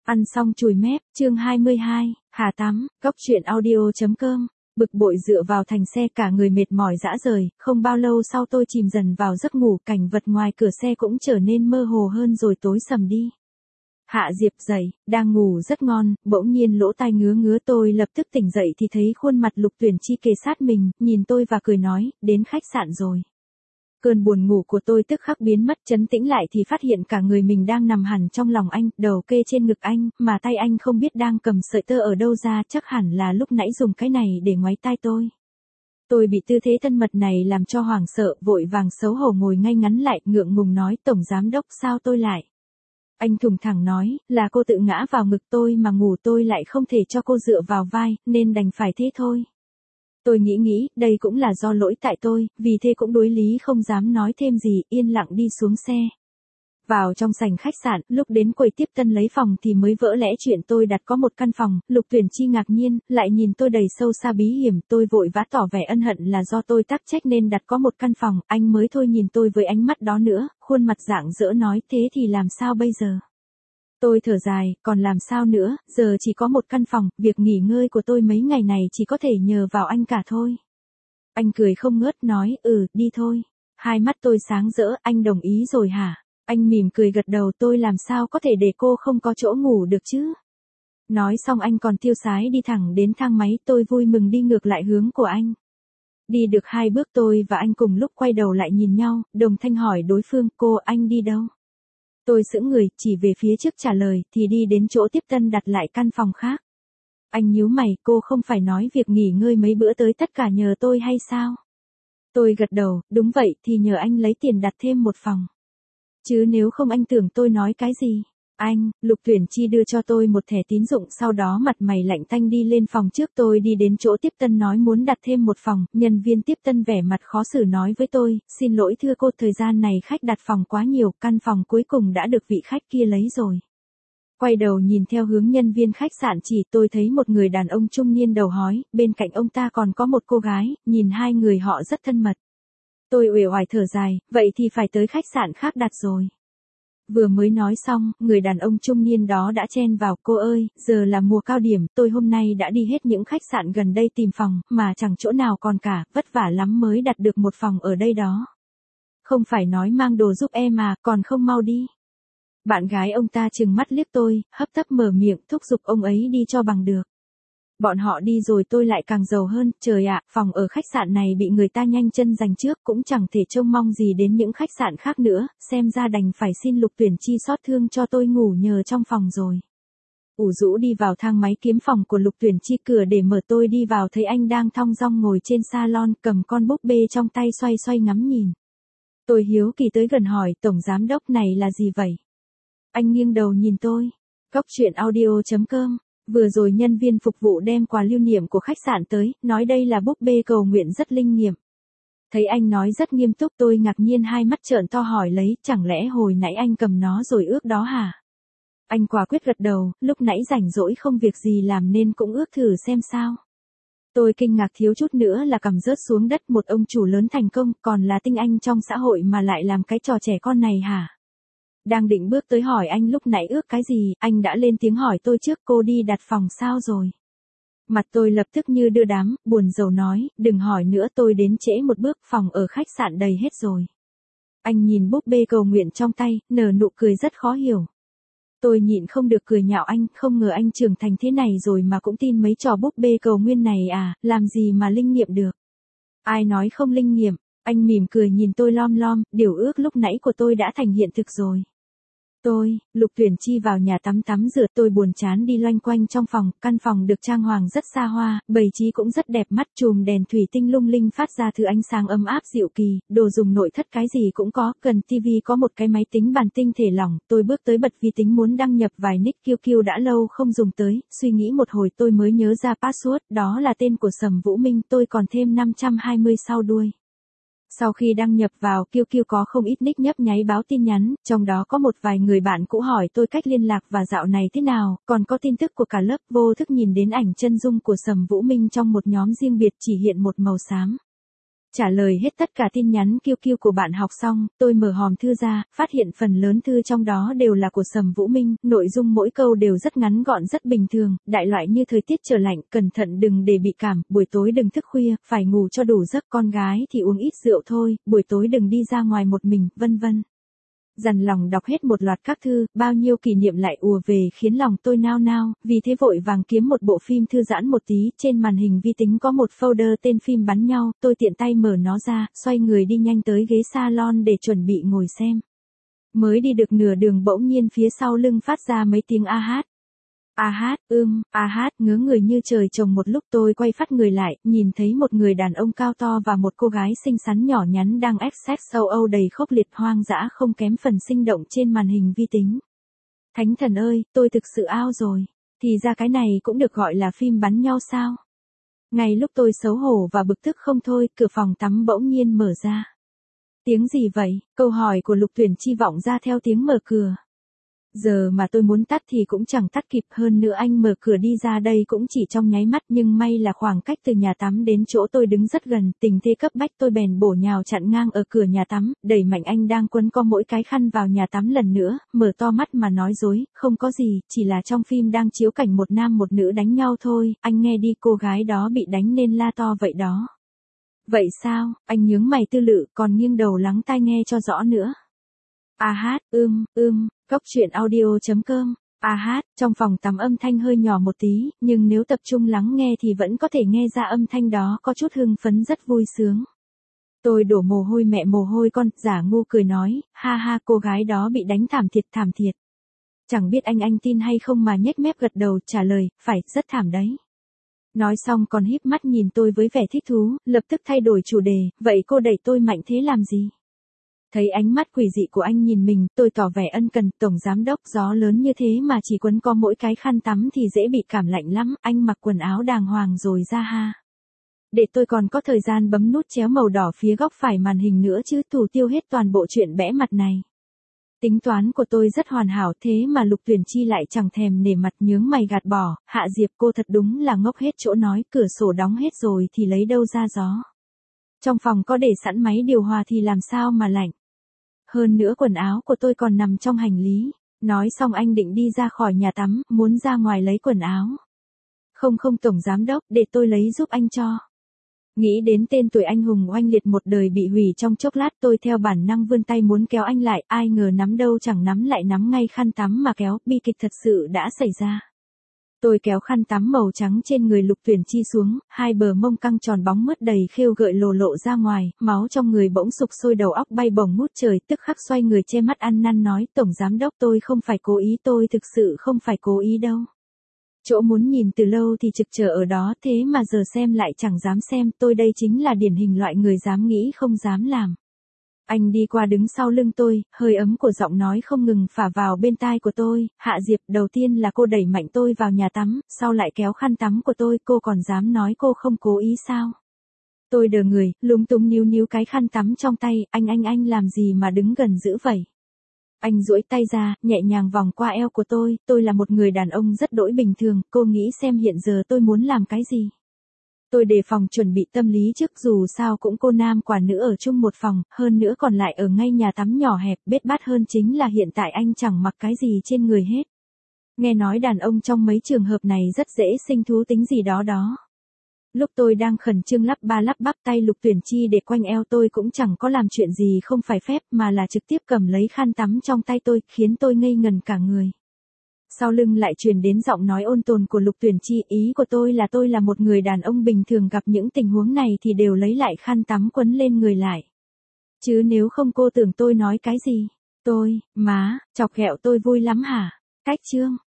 Ăn xong chùi mép, chương 22, Hà tắm, góc truyện audio.com. Bực bội dựa vào thành xe cả người mệt mỏi rã rời, không bao lâu sau tôi chìm dần vào giấc ngủ, cảnh vật ngoài cửa xe cũng trở nên mơ hồ hơn rồi tối sầm đi. Hạ Diệp dậy, đang ngủ rất ngon, bỗng nhiên lỗ tai ngứa ngứa, tôi lập tức tỉnh dậy thì thấy khuôn mặt Lục Tuyển Chi kề sát mình, nhìn tôi và cười nói, đến khách sạn rồi. Cơn buồn ngủ của tôi tức khắc biến mất, trấn tĩnh lại thì phát hiện cả người mình đang nằm hẳn trong lòng anh, đầu kê trên ngực anh, mà tay anh không biết đang cầm sợi tơ ở đâu ra, chắc hẳn là lúc nãy dùng cái này để ngoáy tai tôi. Tôi bị tư thế thân mật này làm cho hoảng sợ, vội vàng xấu hổ ngồi ngay ngắn lại, ngượng ngùng nói, Tổng Giám Đốc sao tôi lại? Anh thùng thẳng nói, là cô tự ngã vào ngực tôi mà ngủ, tôi lại không thể cho cô dựa vào vai, nên đành phải thế thôi. Tôi nghĩ, đây cũng là do lỗi tại tôi, vì thế cũng đối lý không dám nói thêm gì, yên lặng đi xuống xe. Vào trong sảnh khách sạn, lúc đến quầy tiếp tân lấy phòng thì mới vỡ lẽ chuyện tôi đặt có một căn phòng, Lục Tuyển Chi ngạc nhiên, lại nhìn tôi đầy sâu xa bí hiểm, tôi vội vã tỏ vẻ ân hận là do tôi tắc trách nên đặt có một căn phòng, anh mới thôi nhìn tôi với ánh mắt đó nữa, khuôn mặt rạng rỡ nói, thế thì làm sao bây giờ? Tôi thở dài, còn làm sao nữa, giờ chỉ có một căn phòng, việc nghỉ ngơi của tôi mấy ngày này chỉ có thể nhờ vào anh cả thôi. Anh cười không ngớt nói, đi thôi. Hai mắt tôi sáng rỡ, anh đồng ý rồi hả? Anh mỉm cười gật đầu, tôi làm sao có thể để cô không có chỗ ngủ được chứ? Nói xong anh còn tiêu sái đi thẳng đến thang máy, tôi vui mừng đi ngược lại hướng của anh. Đi được 2 bước tôi và anh cùng lúc quay đầu lại nhìn nhau, đồng thanh hỏi đối phương, cô, anh đi đâu? Tôi sững người, chỉ về phía trước trả lời, thì đi đến chỗ tiếp tân đặt lại căn phòng khác. Anh nhíu mày, cô không phải nói việc nghỉ ngơi mấy bữa tới tất cả nhờ tôi hay sao? Tôi gật đầu, đúng vậy, thì nhờ anh lấy tiền đặt thêm một phòng. Chứ nếu không anh tưởng tôi nói cái gì? Anh, Lục Tuyển Chi đưa cho tôi một thẻ tín dụng, sau đó mặt mày lạnh tanh đi lên phòng trước, tôi đi đến chỗ tiếp tân nói muốn đặt thêm một phòng, nhân viên tiếp tân vẻ mặt khó xử nói với tôi, xin lỗi thưa cô, thời gian này khách đặt phòng quá nhiều, căn phòng cuối cùng đã được vị khách kia lấy rồi. Quay đầu nhìn theo hướng nhân viên khách sạn chỉ, tôi thấy một người đàn ông trung niên đầu hói, bên cạnh ông ta còn có một cô gái, nhìn hai người họ rất thân mật. Tôi uể oải thở dài, vậy thì phải tới khách sạn khác đặt rồi. Vừa mới nói xong, người đàn ông trung niên đó đã chen vào, cô ơi, giờ là mùa cao điểm, tôi hôm nay đã đi hết những khách sạn gần đây tìm phòng, mà chẳng chỗ nào còn cả, vất vả lắm mới đặt được một phòng ở đây đó. Không phải nói mang đồ giúp em mà, còn không mau đi. Bạn gái ông ta trừng mắt liếc tôi, hấp tấp mở miệng thúc giục ông ấy đi cho bằng được. Bọn họ đi rồi tôi lại càng giàu hơn, trời ạ, phòng ở khách sạn này bị người ta nhanh chân giành trước, cũng chẳng thể trông mong gì đến những khách sạn khác nữa, xem ra đành phải xin Lục Tuyển Chi xót thương cho tôi ngủ nhờ trong phòng rồi. Ủ rũ đi vào thang máy kiếm phòng của Lục Tuyển Chi, cửa để mở, tôi đi vào thấy anh đang thong dong ngồi trên salon, cầm con búp bê trong tay xoay xoay ngắm nhìn. Tôi hiếu kỳ tới gần hỏi, Tổng Giám Đốc này là gì vậy? Anh nghiêng đầu nhìn tôi. Góc truyện audio.com. Vừa rồi nhân viên phục vụ đem quà lưu niệm của khách sạn tới, nói đây là búp bê cầu nguyện rất linh nghiệm. Thấy anh nói rất nghiêm túc, tôi ngạc nhiên hai mắt trợn to hỏi lấy, chẳng lẽ hồi nãy anh cầm nó rồi ước đó hả? Anh quả quyết gật đầu, lúc nãy rảnh rỗi không việc gì làm nên cũng ước thử xem sao. Tôi kinh ngạc thiếu chút nữa là cầm rớt xuống đất, một ông chủ lớn thành công, còn là tinh anh trong xã hội mà lại làm cái trò trẻ con này hả? Đang định bước tới hỏi anh lúc nãy ước cái gì, anh đã lên tiếng hỏi tôi trước, cô đi đặt phòng sao rồi? Mặt tôi lập tức như đưa đám, buồn rầu nói, đừng hỏi nữa, tôi đến trễ một bước, phòng ở khách sạn đầy hết rồi. Anh nhìn búp bê cầu nguyện trong tay, nở nụ cười rất khó hiểu. Tôi nhịn không được cười nhạo anh, không ngờ anh trưởng thành thế này rồi mà cũng tin mấy trò búp bê cầu nguyện này à, làm gì mà linh nghiệm được. Ai nói không linh nghiệm? Anh mỉm cười nhìn tôi lom lom, điều ước lúc nãy của tôi đã thành hiện thực rồi. Lục Tuyển Chi vào nhà tắm rửa, tôi buồn chán đi loanh quanh trong phòng, căn phòng được trang hoàng rất xa hoa, bày trí cũng rất đẹp mắt, chùm đèn thủy tinh lung linh phát ra thứ ánh sáng ấm áp dịu kỳ, đồ dùng nội thất cái gì cũng có, gần tivi có một cái máy tính bàn tinh thể lỏng, tôi bước tới bật vi tính muốn đăng nhập vài nick QQ đã lâu không dùng tới, suy nghĩ một hồi tôi mới nhớ ra password, đó là tên của Sầm Vũ Minh, tôi còn thêm 520 sau đuôi. Sau khi đăng nhập vào QQ có không ít nick nhấp nháy báo tin nhắn, trong đó có một vài người bạn cũ hỏi tôi cách liên lạc và dạo này thế nào, còn có tin tức của cả lớp, vô thức nhìn đến ảnh chân dung của Sầm Vũ Minh trong một nhóm riêng biệt chỉ hiện một màu xám. Trả lời hết tất cả tin nhắn QQ của bạn học xong, tôi mở hòm thư ra, phát hiện phần lớn thư trong đó đều là của Sầm Vũ Minh, nội dung mỗi câu đều rất ngắn gọn rất bình thường, đại loại như thời tiết trở lạnh, cẩn thận đừng để bị cảm, buổi tối đừng thức khuya, phải ngủ cho đủ giấc, con gái thì uống ít rượu thôi, buổi tối đừng đi ra ngoài một mình, vân vân. Dằn lòng đọc hết một loạt các thư, bao nhiêu kỷ niệm lại ùa về khiến lòng tôi nao nao, vì thế vội vàng kiếm một bộ phim thư giãn một tí, trên màn hình vi tính có một folder tên phim bắn nhau, tôi tiện tay mở nó ra, xoay người đi nhanh tới ghế salon để chuẩn bị ngồi xem. Mới đi được nửa đường bỗng nhiên phía sau lưng phát ra mấy tiếng a hát. A hát, ngớ người như trời trồng một lúc tôi quay phát người lại, nhìn thấy một người đàn ông cao to và một cô gái xinh xắn nhỏ nhắn đang XXOO đầy khốc liệt hoang dã không kém phần sinh động trên màn hình vi tính. Thánh thần ơi, tôi thực sự ao rồi. Thì ra cái này cũng được gọi là phim bắn nhau sao? Ngay lúc tôi xấu hổ và bực tức không thôi, cửa phòng tắm bỗng nhiên mở ra. Tiếng gì vậy? Câu hỏi của Lục Tuyển Chi vọng ra theo tiếng mở cửa. Giờ mà tôi muốn tắt thì cũng chẳng tắt kịp, hơn nữa anh mở cửa đi ra đây cũng chỉ trong nháy mắt, nhưng may là khoảng cách từ nhà tắm đến chỗ tôi đứng rất gần, tình thế cấp bách tôi bèn bổ nhào chặn ngang ở cửa nhà tắm, đẩy mạnh anh đang quấn co mỗi cái khăn vào nhà tắm lần nữa, mở to mắt mà nói dối, không có gì, chỉ là trong phim đang chiếu cảnh một nam một nữ đánh nhau thôi, anh nghe đi, cô gái đó bị đánh nên la to vậy đó. Vậy sao? Anh nhướng mày tư lự, còn nghiêng đầu lắng tai nghe cho rõ nữa. Cốc truyện audio.com. Trong phòng tắm âm thanh hơi nhỏ một tí, nhưng nếu tập trung lắng nghe thì vẫn có thể nghe ra âm thanh đó có chút hưng phấn rất vui sướng. Tôi đổ mồ hôi mẹ mồ hôi con, giả ngu cười nói, ha ha, cô gái đó bị đánh thảm thiệt. Chẳng biết anh tin hay không mà nhếch mép gật đầu trả lời, phải, rất thảm đấy. Nói xong còn híp mắt nhìn tôi với vẻ thích thú, lập tức thay đổi chủ đề, vậy cô đẩy tôi mạnh thế làm gì? Thấy ánh mắt quỷ dị của anh nhìn mình, tôi tỏ vẻ ân cần, tổng giám đốc, gió lớn như thế mà chỉ quấn co mỗi cái khăn tắm thì dễ bị cảm lạnh lắm, anh mặc quần áo đàng hoàng rồi ra ha. Để tôi còn có thời gian bấm nút chéo màu đỏ phía góc phải màn hình nữa chứ, thủ tiêu hết toàn bộ chuyện bẽ mặt này. Tính toán của tôi rất hoàn hảo, thế mà Lục Tuyển Chi lại chẳng thèm nể mặt, nhướng mày gạt bỏ, Hạ Diệp cô thật đúng là ngốc hết chỗ nói, cửa sổ đóng hết rồi thì lấy đâu ra gió. Trong phòng có để sẵn máy điều hòa thì làm sao mà lạnh. Hơn nữa quần áo của tôi còn nằm trong hành lý. Nói xong anh định đi ra khỏi nhà tắm, muốn ra ngoài lấy quần áo. Không tổng giám đốc, để tôi lấy giúp anh cho. Nghĩ đến tên tuổi anh hùng oanh liệt một đời bị hủy trong chốc lát, tôi theo bản năng vươn tay muốn kéo anh lại, ai ngờ nắm đâu chẳng nắm lại nắm ngay khăn tắm mà kéo, bi kịch thật sự đã xảy ra. Tôi kéo khăn tắm màu trắng trên người Lục Tuyển Chi xuống, hai bờ mông căng tròn bóng mướt đầy khêu gợi lộ ra ngoài, máu trong người bỗng sục sôi, đầu óc bay bổng ngút trời, tức khắc xoay người che mắt ăn năn nói, tổng giám đốc tôi không phải cố ý, tôi thực sự không phải cố ý đâu. Chỗ muốn nhìn từ lâu thì trực chờ ở đó, thế mà giờ xem lại chẳng dám xem, tôi đây chính là điển hình loại người dám nghĩ không dám làm. Anh đi qua đứng sau lưng tôi, hơi ấm của giọng nói không ngừng phả vào bên tai của tôi, Hạ Diệp, đầu tiên là cô đẩy mạnh tôi vào nhà tắm, sau lại kéo khăn tắm của tôi, cô còn dám nói cô không cố ý sao? Tôi đờ người, lúng túng níu cái khăn tắm trong tay, anh làm gì mà đứng gần dữ vậy? Anh duỗi tay ra, nhẹ nhàng vòng qua eo của tôi là một người đàn ông rất đỗi bình thường, cô nghĩ xem hiện giờ tôi muốn làm cái gì? Tôi đề phòng chuẩn bị tâm lý trước, dù sao cũng cô nam quả nữ ở chung một phòng, hơn nữa còn lại ở ngay nhà tắm nhỏ hẹp, bết bát hơn chính là hiện tại anh chẳng mặc cái gì trên người hết. Nghe nói đàn ông trong mấy trường hợp này rất dễ sinh thú tính gì đó. Lúc tôi đang khẩn trương lắp bắp tay Lục Tuyển Chi để quanh eo tôi cũng chẳng có làm chuyện gì không phải phép mà là trực tiếp cầm lấy khăn tắm trong tay tôi, khiến tôi ngây ngần cả người. Sau lưng lại truyền đến giọng nói ôn tồn của Lục Tuyển Chi, ý của tôi là một người đàn ông bình thường gặp những tình huống này thì đều lấy lại khăn tắm quấn lên người lại. Chứ nếu không cô tưởng tôi nói cái gì? Chọc ghẹo tôi vui lắm hả? Cách chương.